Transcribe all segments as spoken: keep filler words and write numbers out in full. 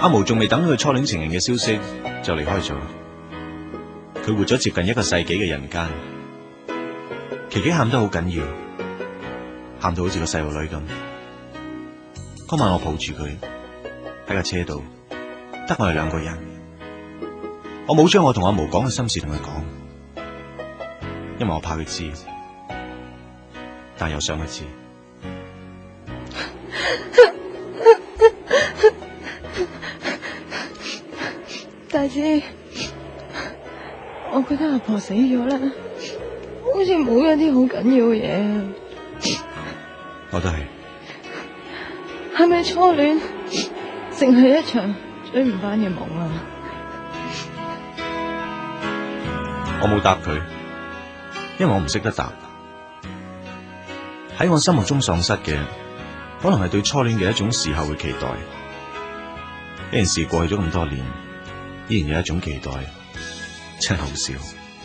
阿毛仲未等到佢初戀情人嘅消息就離開咗，佢活咗接近一個世紀嘅人間。琪琪喊得好緊要，喊到好似個細路女咁。嗰晚我抱住佢喺架車度，得我哋兩個人，我冇將我同阿毛講嘅心事同佢講，因為我怕佢知，但又想佢知。 大姐，我覺得阿婆死咗啦，好似冇一啲好緊要嘅嘢。 我都係。 係咪初戀淨係一場追唔翻嘅夢啊？ 我冇答佢，因為我唔識得答。喺我心目中喪失嘅，可能係對初戀嘅一種時候嘅期待。呢件事過去咗咁多年，依然有一種期待，真係好笑。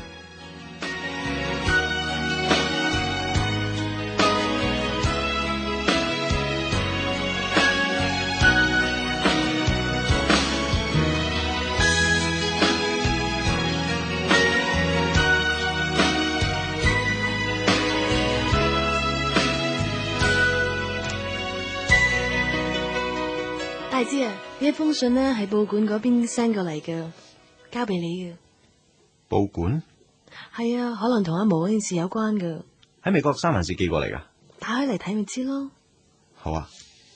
大姐啊，呢一封信呢係報館嗰邊 send 過嚟嘅，交俾你嘅。 報館？ 係啊，可能同阿毛嗰件事有關嘅。 喺美國三藩市寄過嚟噶。 打開嚟睇咪知咯。 好啊。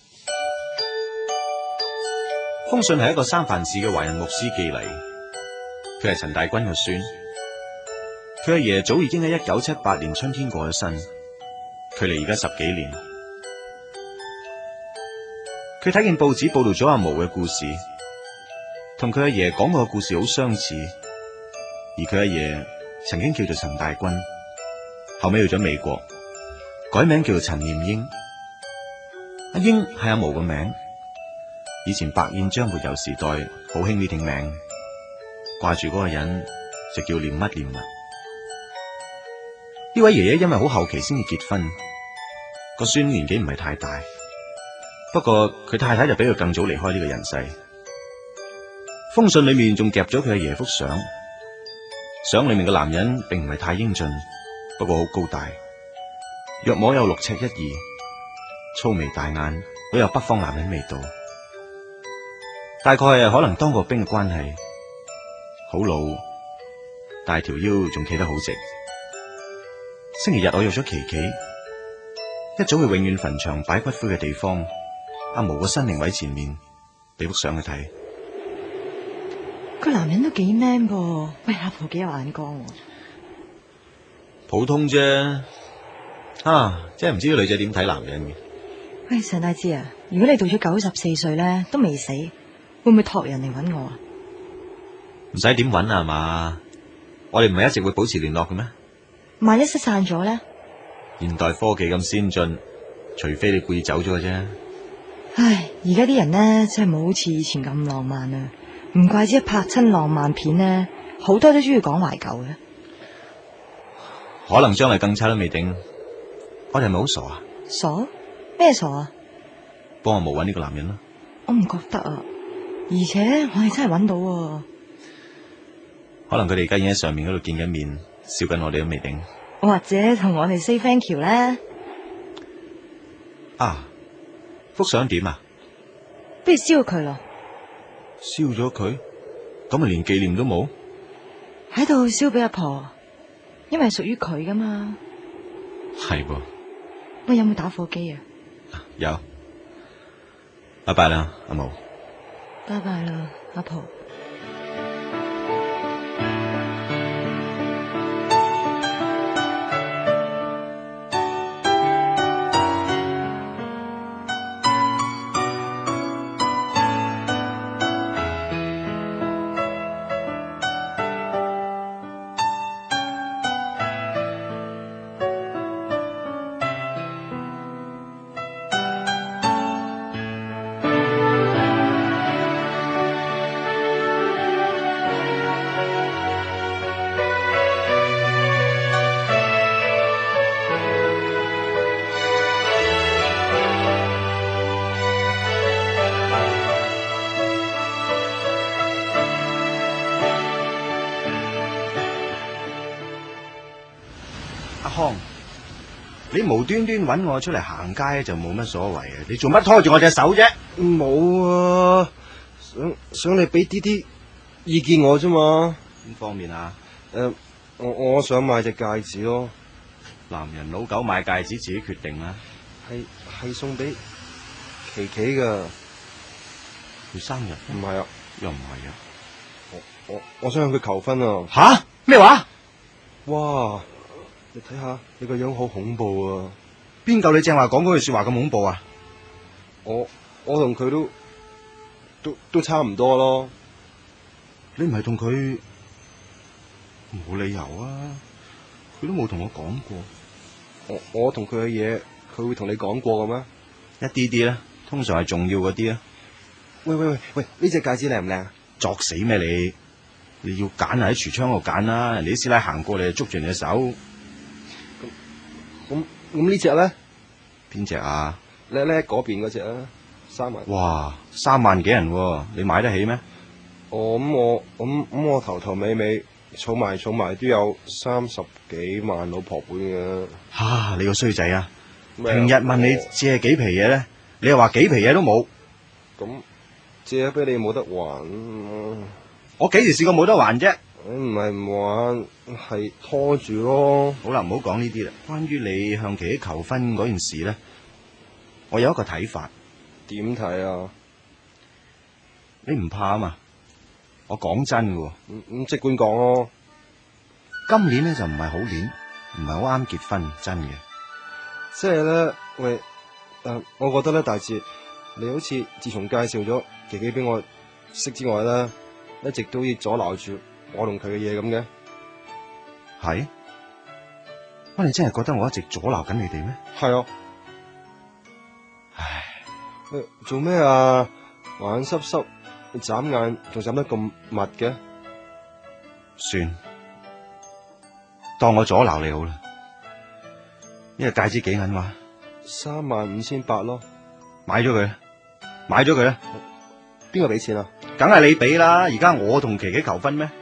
封信係一個三藩市嘅華人牧師寄嚟，佢係陳大軍嘅孫。佢阿爺早已經喺一九七八年春天過咗身，距離而家十幾年。佢睇見報紙報道咗阿毛嘅故事，同佢阿爺講過嘅故事好相似。而佢阿爺曾經叫做陳大軍，後尾去咗美國，改名叫做陳念英。阿英係阿毛嘅名，以前白燕章活游時代好興呢挺名，掛住嗰個人就叫念乜念物。呢位爺爺因為好後期先至結婚，個孫年紀唔係太大。不過佢太太就比佢更早離開呢個人世。封信裏面仲夾咗佢阿爺幅相，相裏面嘅男人並唔係太英俊，不過好高大，約摸有六尺一二，粗眉大眼，好有北方男人味道。大概係可能當過兵嘅關係，好老，但係條腰仲企得好直。星期日我約咗琪琪，一早去永遠墳場擺骨灰嘅地方，阿毛個身靈位前面，俾幅相佢睇。 個男人都幾 man 噃，喂，阿婆幾有眼光喎。 普通啫，啊，真係唔知啲女仔點睇男人嘅。 喂，陳大志啊，如果你到咗九十四歲咧都未死，會唔會託人嚟揾我啊？ 唔使點揾啊嘛，我哋唔係一直會保持聯絡嘅咩？ 萬一失散咗咧？ 現代科技咁先進，除非你故意走咗嘅啫。 唉，而家啲人咧真係冇好似以前咁浪漫啊！唔怪之一拍親浪漫片咧，好多都中意講懷舊嘅。 可能將來更差都未定。我哋係咪好傻啊？ 傻？咩傻啊？ 幫我冇揾呢個男人啦。 我唔覺得啊，而且我係真係揾到喎。 可能佢哋而家已經喺上面嗰度見緊面，笑緊我哋都未定。 或者同我哋 say thank you 咧。 啊，幅相點啊？ 不如燒佢咯。 燒咗佢，咁咪連紀念都冇？ 喺度燒俾阿婆，因為係屬於佢噶嘛。 係噃。 喂，有冇打火機啊？ 有。拜拜啦，阿毛。 拜拜啦，阿婆。 康，你無端端揾我出嚟行街就冇乜所謂啊！你做乜拖住我隻手啫？ 冇啊，想想你俾啲啲意見我啫嘛。 邊方面啊？ 誒、呃，我我想買隻戒指咯。 男人老狗買戒指自己決定啦。 係係送俾琪琪噶。 佢生日？ 唔係啊， 又唔係啊。 我我我想向佢求婚啊。 吓？咩話？ 哇！你睇下你個樣好恐怖啊！ 邊夠你正話講嗰句說話咁恐怖啊？ 我我同佢都都都差唔多咯。 你唔係同佢？冇理由啊！佢都冇同我講過。 我我同佢嘅嘢，佢會同你講過嘅咩？ 一啲啲啦，通常係重要嗰啲啊。 喂喂喂喂，呢隻戒指靚唔靚啊？ 作死咩你？你要揀喺櫥窗度揀啦，人哋啲師奶行過你就捉住你隻手。 咁咁呢隻咧？ 邊隻啊？ 咧咧嗰邊嗰隻啊，三萬。 哇，三萬幾人喎，你買得起咩？ 哦，咁我咁咁我頭頭尾尾儲埋儲埋都有三十幾萬老婆本嘅。 吓，你個衰仔啊！ 咩啊平日問你借幾皮嘢咧，你又話幾皮嘢都冇。 咁借咗俾你冇得還。 我幾時試過冇得還啫？ 唔係唔還，係拖住咯。 好啦，唔好講呢啲啦。關於你向琪琪求婚嗰件事咧，我有一個睇法。 點睇啊？ 你唔怕啊嘛？我講真嘅， 咁咁即管講咯。 今年咧就唔係好年，唔係好啱結婚，真嘅。 即係咧，喂，誒、呃，我覺得咧，大志，你好似自從介紹咗琪琪俾我識之外咧，一直都要阻撓住我同佢嘅嘢咁嘅。 係？乜你真係覺得我一直阻撓緊你哋咩？ 係啊。 唉， 喂，做咩啊？眼濕濕，眨眼仲眨得咁密嘅？ 算，當我阻撓你好啦。呢個戒指幾銀話？ 三萬五千八咯。 買咗佢，買咗佢啦。 邊個俾錢啊？ 梗係你俾啦。而家我同琪琪求婚咩？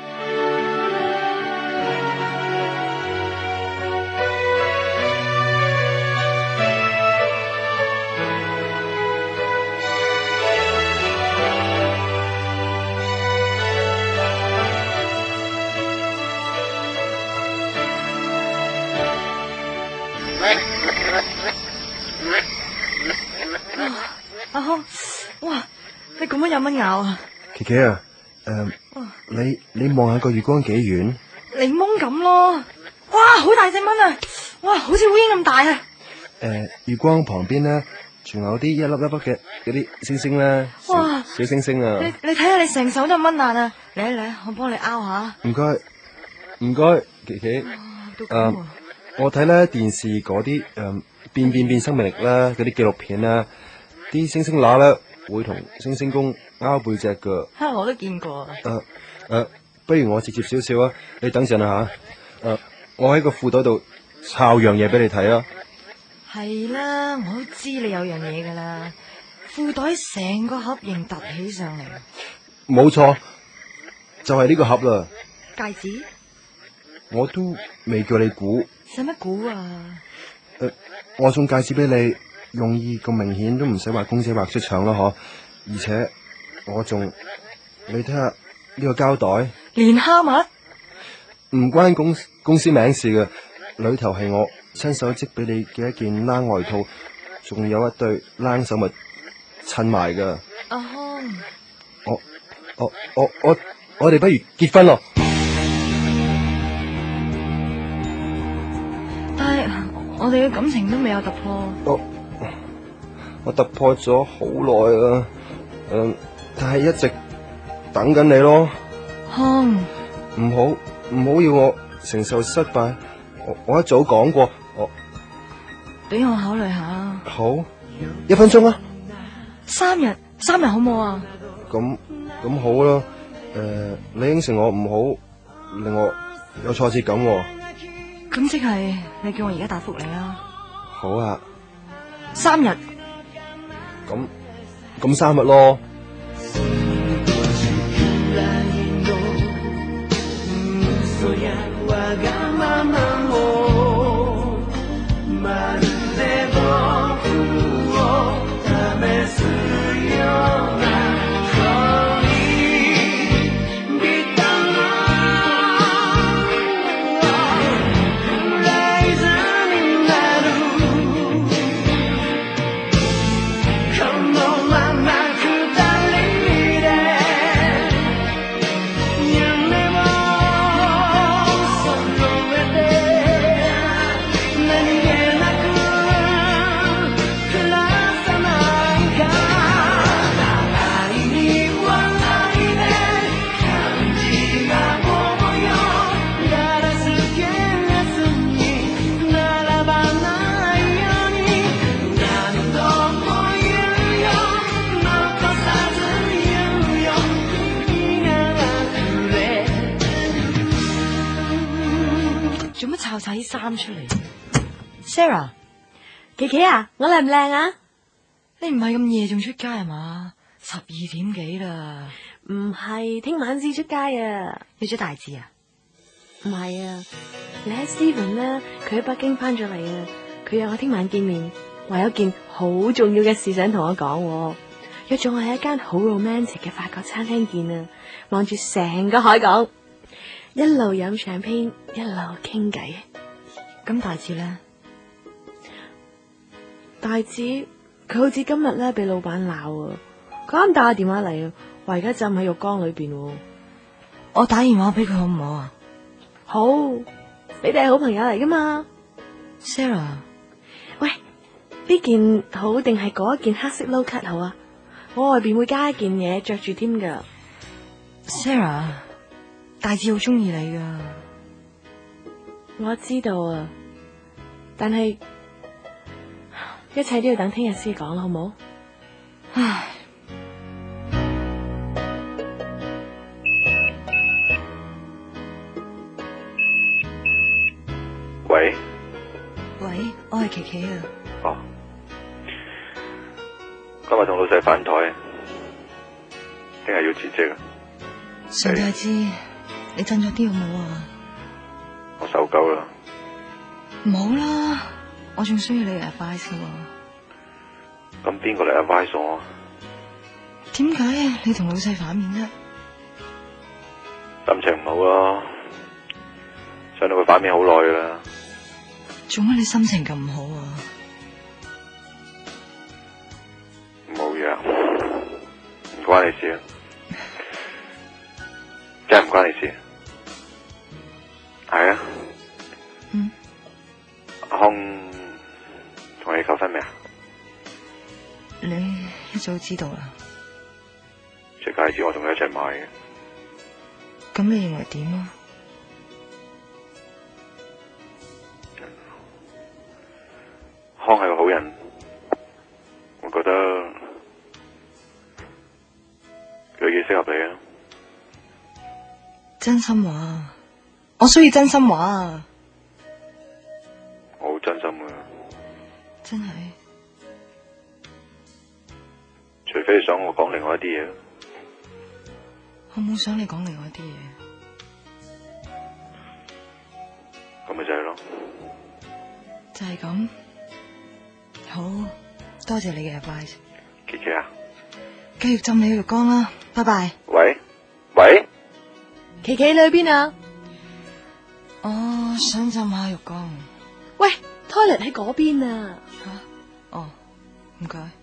阿康，哇，你咁樣有乜咬啊？ 琪琪啊，誒、呃，你你望下個月光幾遠？ 檸檬咁咯，哇，好大隻蚊啊！哇，好似烏蠅咁大啊！ 誒、呃，月光旁邊咧，仲有啲一粒一粒嘅嗰啲星星咧， 哇小星星啊！ 你你睇下你成手都係蚊爛啊！嚟一嚟，我幫你拗下。 唔該，唔該，琪琪。 都咁啊！ 我睇咧電視嗰啲誒變變變生命力啦，嗰啲紀錄片啦，啲星星乸咧會同星星公拗背脊噶。 吓，我都見過。 誒誒、呃，不如我直接少少啊，你等陣啊吓。誒、呃，我喺個褲袋度抄樣嘢俾你睇啊。 係啦，我都知你有樣嘢噶啦，褲袋成個盒形凸起上嚟。 冇錯，就係、是、呢個盒啦。 戒指？ 我都未叫你估。 使乜估啊？ 誒、呃，我送戒指俾你，用意咁明顯都唔使畫公仔畫出腸啦，嗬。而且我仲，你睇下呢個膠袋， 連蝦物？ 唔關公公司名事嘅，裏頭係我親手織俾你嘅一件冷外套，仲有一對冷手襪襯埋噶。 阿康， 我我我我我哋不如結婚咯。 但係我哋嘅感情都未有突破。 我我突破咗好耐啦，嗯，但係一直等緊你咯。 康， 唔好唔好要我承受失敗，我我一早講過，我俾我考慮下。 好，一分鐘啊。 三日，三日好冇啊？ 咁咁好啦，誒、呃，你應承我唔好令我有挫折感喎。 咁即係你叫我而家答覆你啦。 好啊， 三日。 咁咁三日咯。 嘘やわがままを晒啲衫出嚟。Sarah， 琪琪啊，我靚唔靚啊？ 你唔係咁夜仲出街係嘛？十二點幾啦。 唔係，聽晚先出街啊。 約咗大志啊？ 唔係啊，你喺 Steven 咧，佢喺北京翻咗嚟啊。佢約我聽晚見面，話有件好重要嘅事想同我講，約咗我喺一間好 romantic 嘅法國餐廳見啊，望住成個海港，一路飲香檳，一路傾偈。 咁大志咧？ 大志佢好似今日咧俾老闆鬧啊，佢啱打個電話嚟啊，話而家浸喺浴缸裏邊。 我打電話俾佢好唔好啊？ 好，你哋係好朋友嚟噶嘛 ？Sarah， 喂，呢件好定係嗰一件黑色 low cut 好啊？我外邊會加一件嘢着住添噶。 Sarah，大志好中意你噶。 我知道啊，但係一切都要等聽日先講啦，好唔好？ 唉。 喂， 喂，我係琪琪啊。 哦，今日同老細反台，聽日要辭職啊。 上大志，你振作啲好唔好啊？ 我受夠啦。 唔好啦，我仲需要你 advice 喎。 咁邊個嚟 advice 我？ 點解你同老細反面啫？ 心情唔好咯，上到佢反面好耐噶啦。 做乜你心情咁唔好啊？ 冇嘢，唔關你事啊，真係唔關你事。係啊。 嗯。 阿康同你求婚未啊？ 你一早知道啦。 隻戒指我同佢一齊買嘅。 咁你認為點啊？ 康係個好人，我覺得佢幾適合你啊！ 真心話，我需要真心話啊！ 我好真心㗎， 真係。 除非你想我講另外一啲嘢。 我冇想你講另外一啲嘢。 咁咪就係咯。 就係咁。好多謝你嘅 advice。 琪琪啊， 繼續浸你嘅浴缸啦，拜拜。 喂喂， 琪琪你去邊啊？ 我想浸下浴缸。 喂，toilet喺嗰邊啊。 吓？哦，唔該。